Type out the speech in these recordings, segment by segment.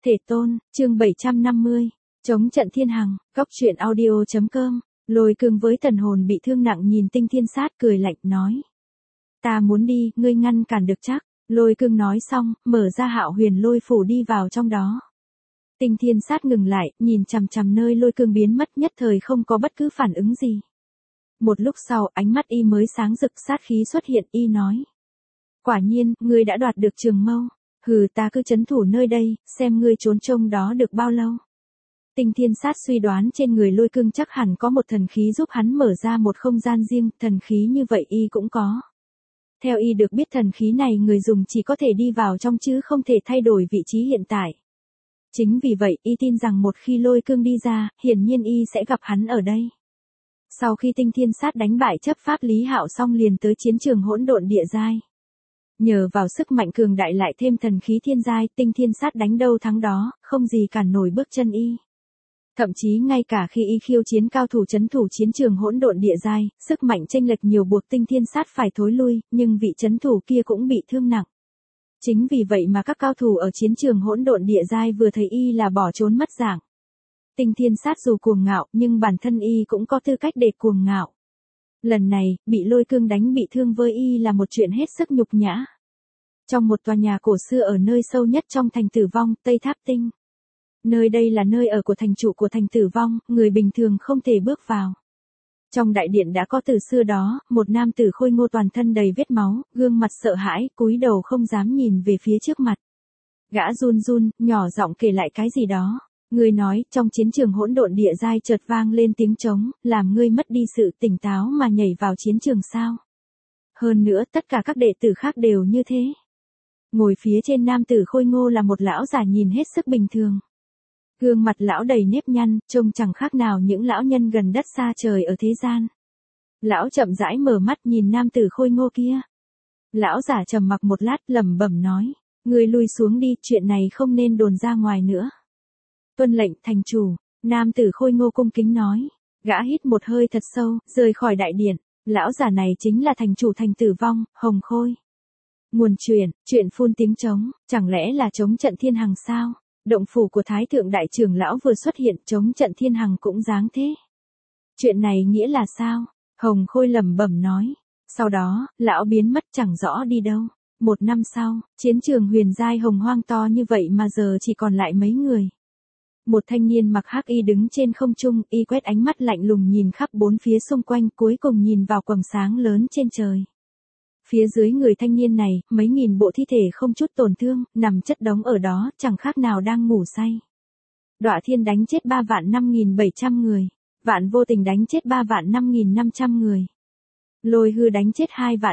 Thể tôn, chương 750, chống trận thiên hằng, góc truyện audio.com, Lôi Cương với thần hồn bị thương nặng nhìn Tinh Thiên Sát cười lạnh nói. Ta muốn đi, ngươi ngăn cản được chắc. Lôi Cương nói xong, mở ra Hạo Huyền Lôi Phủ đi vào trong đó. Tinh Thiên Sát ngừng lại, nhìn chằm chằm nơi Lôi Cương biến mất, nhất thời không có bất cứ phản ứng gì. Một lúc sau, ánh mắt y mới sáng rực, sát khí xuất hiện, y nói. Quả nhiên, ngươi đã đoạt được Trường Mâu. Hừ, ta cứ trấn thủ nơi đây, xem ngươi trốn trông đó được bao lâu. Tinh Thiên Sát suy đoán trên người Lôi Cương chắc hẳn có một thần khí giúp hắn mở ra một không gian riêng, thần khí như vậy y cũng có. Theo y được biết thần khí này người dùng chỉ có thể đi vào trong chứ không thể thay đổi vị trí hiện tại. Chính vì vậy y tin rằng một khi Lôi Cương đi ra, hiển nhiên y sẽ gặp hắn ở đây. Sau khi Tinh Thiên Sát đánh bại chấp pháp Lý Hạo xong liền tới chiến trường hỗn độn địa giai. Nhờ vào sức mạnh cường đại lại thêm thần khí thiên giai, Tinh Thiên Sát đánh đâu thắng đó, không gì cản nổi bước chân y. Thậm chí ngay cả khi y khiêu chiến cao thủ trấn thủ chiến trường hỗn độn địa giai, sức mạnh chênh lệch nhiều buộc Tinh Thiên Sát phải thối lui, nhưng vị trấn thủ kia cũng bị thương nặng. Chính vì vậy mà các cao thủ ở chiến trường hỗn độn địa giai vừa thấy y là bỏ trốn mất dạng. Tinh Thiên Sát dù cuồng ngạo, nhưng bản thân y cũng có tư cách để cuồng ngạo. Lần này, bị Lôi Cương đánh bị thương với y là một chuyện hết sức nhục nhã. Trong một tòa nhà cổ xưa ở nơi sâu nhất trong thành Tử Vong, Tây Tháp Tinh. Nơi đây là nơi ở của thành chủ của thành Tử Vong, người bình thường không thể bước vào. Trong đại điện đã có từ xưa đó, một nam tử khôi ngô toàn thân đầy vết máu, gương mặt sợ hãi, cúi đầu không dám nhìn về phía trước mặt. Gã run run, nhỏ giọng kể lại cái gì đó. Người nói, trong chiến trường hỗn độn địa giai chợt vang lên tiếng trống, làm ngươi mất đi sự tỉnh táo mà nhảy vào chiến trường sao. Hơn nữa, tất cả các đệ tử khác đều như thế. Ngồi phía trên nam tử khôi ngô là một lão già nhìn hết sức bình thường. Gương mặt lão đầy nếp nhăn, trông chẳng khác nào những lão nhân gần đất xa trời ở thế gian. Lão chậm rãi mở mắt nhìn nam tử khôi ngô kia. Lão giả trầm mặc một lát lẩm bẩm nói, ngươi lui xuống đi, chuyện này không nên đồn ra ngoài nữa. Tuân lệnh thành chủ, nam tử khôi ngô cung kính nói. Gã hít một hơi thật sâu, rời khỏi đại điện. Lão giả này chính là thành chủ thành Tử Vong, Hồng Khôi. Nguồn chuyện phun tiếng trống, chẳng lẽ là chống trận thiên hằng sao? Động phủ của Thái Thượng Đại Trưởng Lão vừa xuất hiện, chống trận thiên hằng cũng dáng thế. Chuyện này nghĩa là sao? Hồng Khôi lẩm bẩm nói. Sau đó, lão biến mất chẳng rõ đi đâu. Một năm sau, chiến trường huyền giai hồng hoang to như vậy mà giờ chỉ còn lại mấy người. Một thanh niên mặc hắc y đứng trên không trung, y quét ánh mắt lạnh lùng nhìn khắp bốn phía xung quanh, cuối cùng nhìn vào quầng sáng lớn trên trời. Phía dưới người thanh niên này, mấy nghìn bộ thi thể không chút tổn thương, nằm chất đống ở đó, chẳng khác nào đang ngủ say. Đọa Thiên đánh chết 3.5.700 người. Vạn Vô Tình đánh chết 3.5.500 người. Lôi Hư đánh chết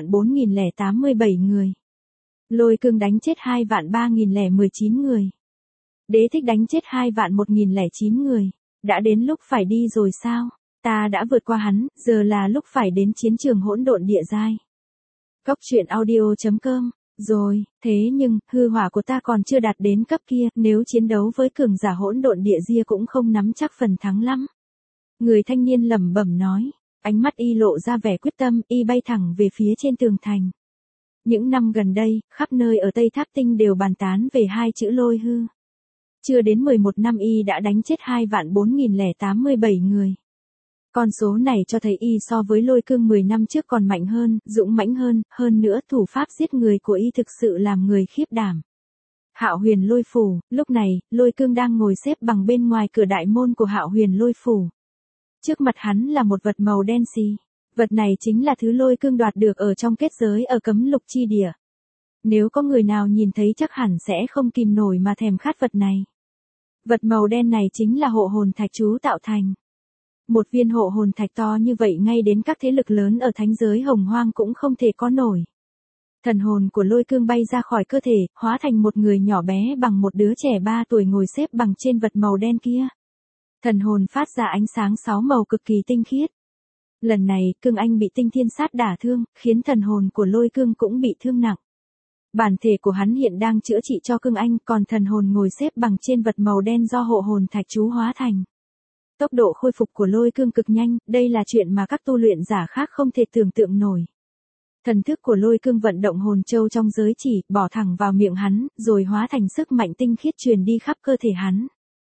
2.4.087 người. Lôi Cương đánh chết 2.3.019 người. Đế Thích đánh chết 2.1.009 người. Đã đến lúc phải đi rồi sao? Ta đã vượt qua hắn, giờ là lúc phải đến chiến trường hỗn độn địa giai. Góc truyện audio.com. Rồi, thế nhưng, hư hỏa của ta còn chưa đạt đến cấp kia, nếu chiến đấu với cường giả hỗn độn địa giai cũng không nắm chắc phần thắng lắm. Người thanh niên lẩm bẩm nói, ánh mắt y lộ ra vẻ quyết tâm, y bay thẳng về phía trên tường thành. Những năm gần đây, khắp nơi ở Tây Tháp Tinh đều bàn tán về hai chữ Lôi Hư. Chưa đến 11 năm y đã đánh chết 2.4.087 người. Con số này cho thấy y so với Lôi Cương 10 năm trước còn mạnh hơn, dũng mãnh hơn nữa thủ pháp giết người của y thực sự làm người khiếp đảm. Hạo Huyền Lôi Phủ, lúc này, Lôi Cương đang ngồi xếp bằng bên ngoài cửa đại môn của Hạo Huyền Lôi Phủ. Trước mặt hắn là một vật màu đen xì. Vật này chính là thứ Lôi Cương đoạt được ở trong kết giới ở Cấm Lục Chi Địa. Nếu có người nào nhìn thấy chắc hẳn sẽ không kìm nổi mà thèm khát vật này. Vật màu đen này chính là hộ hồn thạch chú tạo thành. Một viên hộ hồn thạch to như vậy ngay đến các thế lực lớn ở thánh giới hồng hoang cũng không thể có nổi. Thần hồn của Lôi Cương bay ra khỏi cơ thể, hóa thành một người nhỏ bé bằng một đứa trẻ 3 tuổi ngồi xếp bằng trên vật màu đen kia. Thần hồn phát ra ánh sáng 6 màu cực kỳ tinh khiết. Lần này, Cương Anh bị Tinh Thiên Sát đả thương, khiến thần hồn của Lôi Cương cũng bị thương nặng. Bản thể của hắn hiện đang chữa trị cho Cương Anh, còn thần hồn ngồi xếp bằng trên vật màu đen do hộ hồn thạch chú hóa thành. Tốc độ khôi phục của Lôi Cương cực nhanh, đây là chuyện mà các tu luyện giả khác không thể tưởng tượng nổi. Thần thức của Lôi Cương vận động hồn châu trong giới chỉ, bỏ thẳng vào miệng hắn, rồi hóa thành sức mạnh tinh khiết truyền đi khắp cơ thể hắn.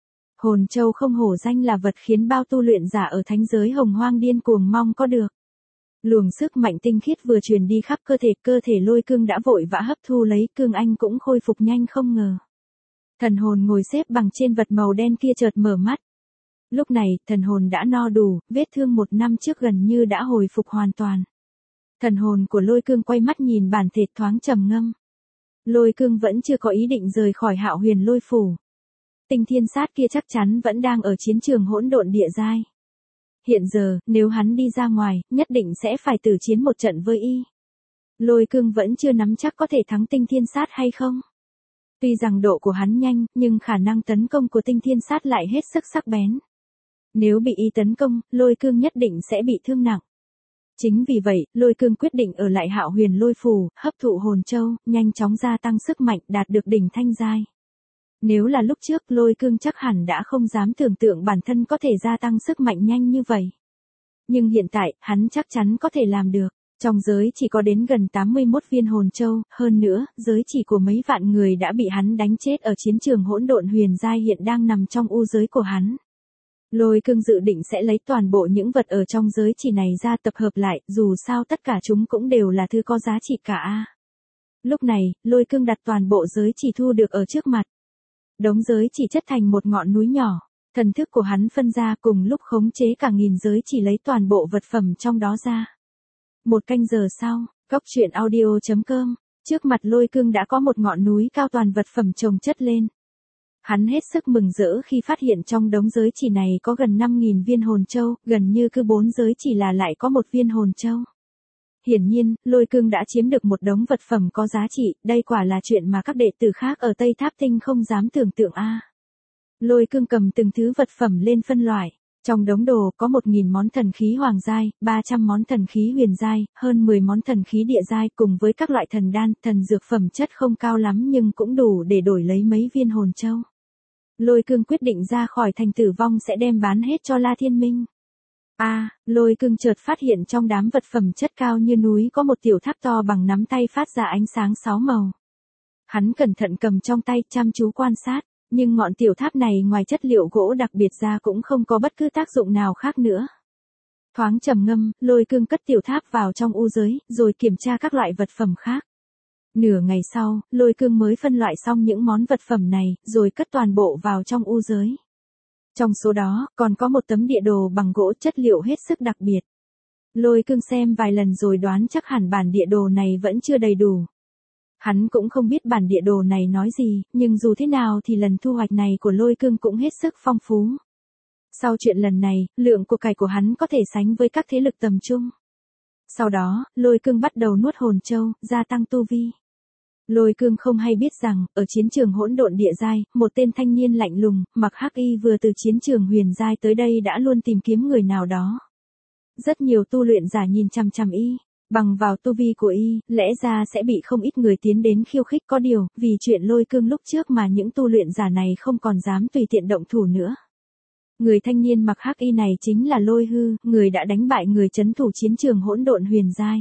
Hồn châu không hổ danh là vật khiến bao tu luyện giả ở thánh giới hồng hoang điên cuồng mong có được. Luồng sức mạnh tinh khiết vừa truyền đi khắp cơ thể Lôi Cương đã vội vã hấp thu lấy, Cương Anh cũng khôi phục nhanh không ngờ. Thần hồn ngồi xếp bằng trên vật màu đen kia chợt mở mắt. Lúc này, thần hồn đã no đủ, vết thương 1 năm trước gần như đã hồi phục hoàn toàn. Thần hồn của Lôi Cương quay mắt nhìn bản thể thoáng trầm ngâm. Lôi Cương vẫn chưa có ý định rời khỏi Hạo Huyền Lôi Phủ. Tinh Thiên Sát kia chắc chắn vẫn đang ở chiến trường hỗn độn địa giai. Hiện giờ, nếu hắn đi ra ngoài, nhất định sẽ phải tử chiến một trận với y. Lôi Cương vẫn chưa nắm chắc có thể thắng Tinh Thiên Sát hay không. Tuy rằng độ của hắn nhanh, nhưng khả năng tấn công của Tinh Thiên Sát lại hết sức sắc bén. Nếu bị y tấn công, Lôi Cương nhất định sẽ bị thương nặng. Chính vì vậy, Lôi Cương quyết định ở lại Hạo Huyền Lôi Phủ, hấp thụ hồn châu, nhanh chóng gia tăng sức mạnh, đạt được đỉnh thanh giai. Nếu là lúc trước, Lôi Cương chắc hẳn đã không dám tưởng tượng bản thân có thể gia tăng sức mạnh nhanh như vậy. Nhưng hiện tại, hắn chắc chắn có thể làm được. Trong giới chỉ có đến gần 81 viên hồn châu, hơn nữa, giới chỉ của mấy vạn người đã bị hắn đánh chết ở chiến trường hỗn độn huyền giai hiện đang nằm trong u giới của hắn. Lôi Cương dự định sẽ lấy toàn bộ những vật ở trong giới chỉ này ra tập hợp lại, dù sao tất cả chúng cũng đều là thứ có giá trị cả. Lúc này, Lôi Cương đặt toàn bộ giới chỉ thu được ở trước mặt. Đống giới chỉ chất thành một ngọn núi nhỏ, thần thức của hắn phân ra cùng lúc khống chế cả nghìn giới chỉ lấy toàn bộ vật phẩm trong đó ra. 1 canh giờ sau, goctruyện.audio.com, trước mặt Lôi Cương đã có một ngọn núi cao toàn vật phẩm chồng chất lên. Hắn hết sức mừng rỡ khi phát hiện trong đống giới chỉ này có gần 5.000 viên hồn châu, gần như cứ 4 giới chỉ là lại có 1 viên hồn châu. Hiển nhiên, Lôi Cương đã chiếm được một đống vật phẩm có giá trị, đây quả là chuyện mà các đệ tử khác ở Tây Tháp Tinh không dám tưởng tượng Lôi Cương cầm từng thứ vật phẩm lên phân loại. Trong đống đồ có 1.000 món thần khí hoàng giai, 300 món thần khí huyền giai, hơn 10 món thần khí địa giai cùng với các loại thần đan, thần dược phẩm chất không cao lắm nhưng cũng đủ để đổi lấy mấy viên hồn châu. Lôi Cương quyết định ra khỏi thành tử vong sẽ đem bán hết cho La Thiên Minh. Lôi Cương chợt phát hiện trong đám vật phẩm chất cao như núi có một tiểu tháp to bằng nắm tay phát ra ánh sáng 6 màu. Hắn cẩn thận cầm trong tay chăm chú quan sát, nhưng ngọn tiểu tháp này ngoài chất liệu gỗ đặc biệt ra cũng không có bất cứ tác dụng nào khác nữa. Thoáng trầm ngâm, Lôi Cương cất tiểu tháp vào trong u giới, rồi kiểm tra các loại vật phẩm khác. Nửa ngày sau, Lôi Cương mới phân loại xong những món vật phẩm này, rồi cất toàn bộ vào trong u giới. Trong số đó, còn có một tấm địa đồ bằng gỗ chất liệu hết sức đặc biệt. Lôi Cương xem vài lần rồi đoán chắc hẳn bản địa đồ này vẫn chưa đầy đủ. Hắn cũng không biết bản địa đồ này nói gì, nhưng dù thế nào thì lần thu hoạch này của Lôi Cương cũng hết sức phong phú. Sau chuyện lần này, lượng của cải của hắn có thể sánh với các thế lực tầm trung. Sau đó, Lôi Cương bắt đầu nuốt hồn châu, gia tăng tu vi. Lôi Cương không hay biết rằng, ở chiến trường hỗn độn địa giai, một tên thanh niên lạnh lùng, mặc hắc y vừa từ chiến trường huyền giai tới đây đã luôn tìm kiếm người nào đó. Rất nhiều tu luyện giả nhìn chằm chằm y, bằng vào tu vi của y, lẽ ra sẽ bị không ít người tiến đến khiêu khích, có điều, vì chuyện Lôi Cương lúc trước mà những tu luyện giả này không còn dám tùy tiện động thủ nữa. Người thanh niên mặc hắc y này chính là Lôi Hư, người đã đánh bại người trấn thủ chiến trường hỗn độn huyền giai.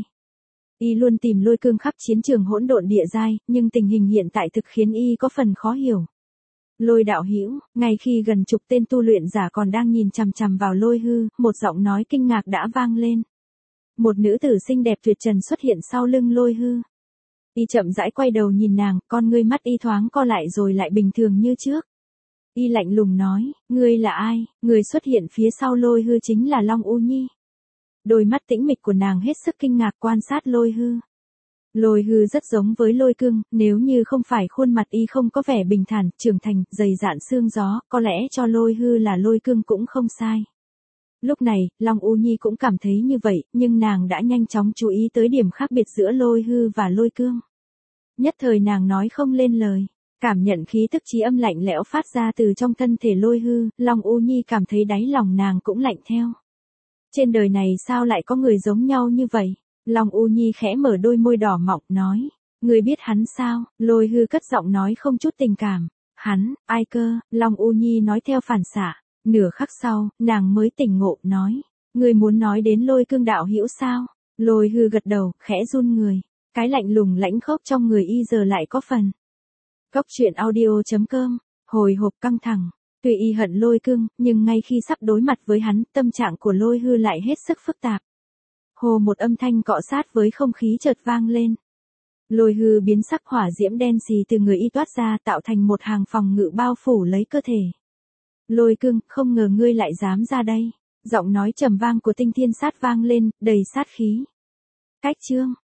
Y luôn tìm Lôi Cương khắp chiến trường hỗn độn địa giai, nhưng tình hình hiện tại thực khiến y có phần khó hiểu. Lôi đạo hữu, ngay khi gần chục tên tu luyện giả còn đang nhìn chằm chằm vào Lôi Hư, một giọng nói kinh ngạc đã vang lên. Một nữ tử xinh đẹp tuyệt trần xuất hiện sau lưng Lôi Hư. Y chậm rãi quay đầu nhìn nàng, con ngươi mắt y thoáng co lại rồi lại bình thường như trước. Y lạnh lùng nói, ngươi là ai? Người xuất hiện phía sau Lôi Hư chính là Long U Nhi. Đôi mắt tĩnh mịch của nàng hết sức kinh ngạc quan sát Lôi Hư. Lôi Hư rất giống với Lôi Cương, nếu như không phải khuôn mặt y không có vẻ bình thản, trưởng thành, dày dạn xương gió, có lẽ cho Lôi Hư là Lôi Cương cũng không sai. Lúc này, Long U Nhi cũng cảm thấy như vậy, nhưng nàng đã nhanh chóng chú ý tới điểm khác biệt giữa Lôi Hư và Lôi Cương. Nhất thời nàng nói không lên lời, cảm nhận khí tức chí âm lạnh lẽo phát ra từ trong thân thể Lôi Hư, Long U Nhi cảm thấy đáy lòng nàng cũng lạnh theo. Trên đời này sao lại có người giống nhau như vậy? Long U Nhi khẽ mở đôi môi đỏ mọng nói, người biết hắn sao? Lôi Hư cất giọng nói không chút tình cảm, hắn, ai cơ? Long U Nhi nói theo phản xạ. Nửa khắc sau, nàng mới tỉnh ngộ nói, người muốn nói đến Lôi Cương đạo hữu sao? Lôi hư gật đầu, khẽ run người. Cái lạnh lùng lãnh khốc trong người y giờ lại có phần. Góc truyện audio.com, hồi hộp căng thẳng. Tuy y hận Lôi Cương, nhưng ngay khi sắp đối mặt với hắn, tâm trạng của Lôi hư lại hết sức phức tạp. Hồ một âm thanh cọ sát với không khí chợt vang lên. Lôi hư biến sắc, hỏa diễm đen xì từ người y toát ra, tạo thành một hàng phòng ngự bao phủ lấy cơ thể. Lôi Cương, không ngờ ngươi lại dám ra đây. Giọng nói trầm vang của Tinh Thiên Sát vang lên, đầy sát khí. Cách chương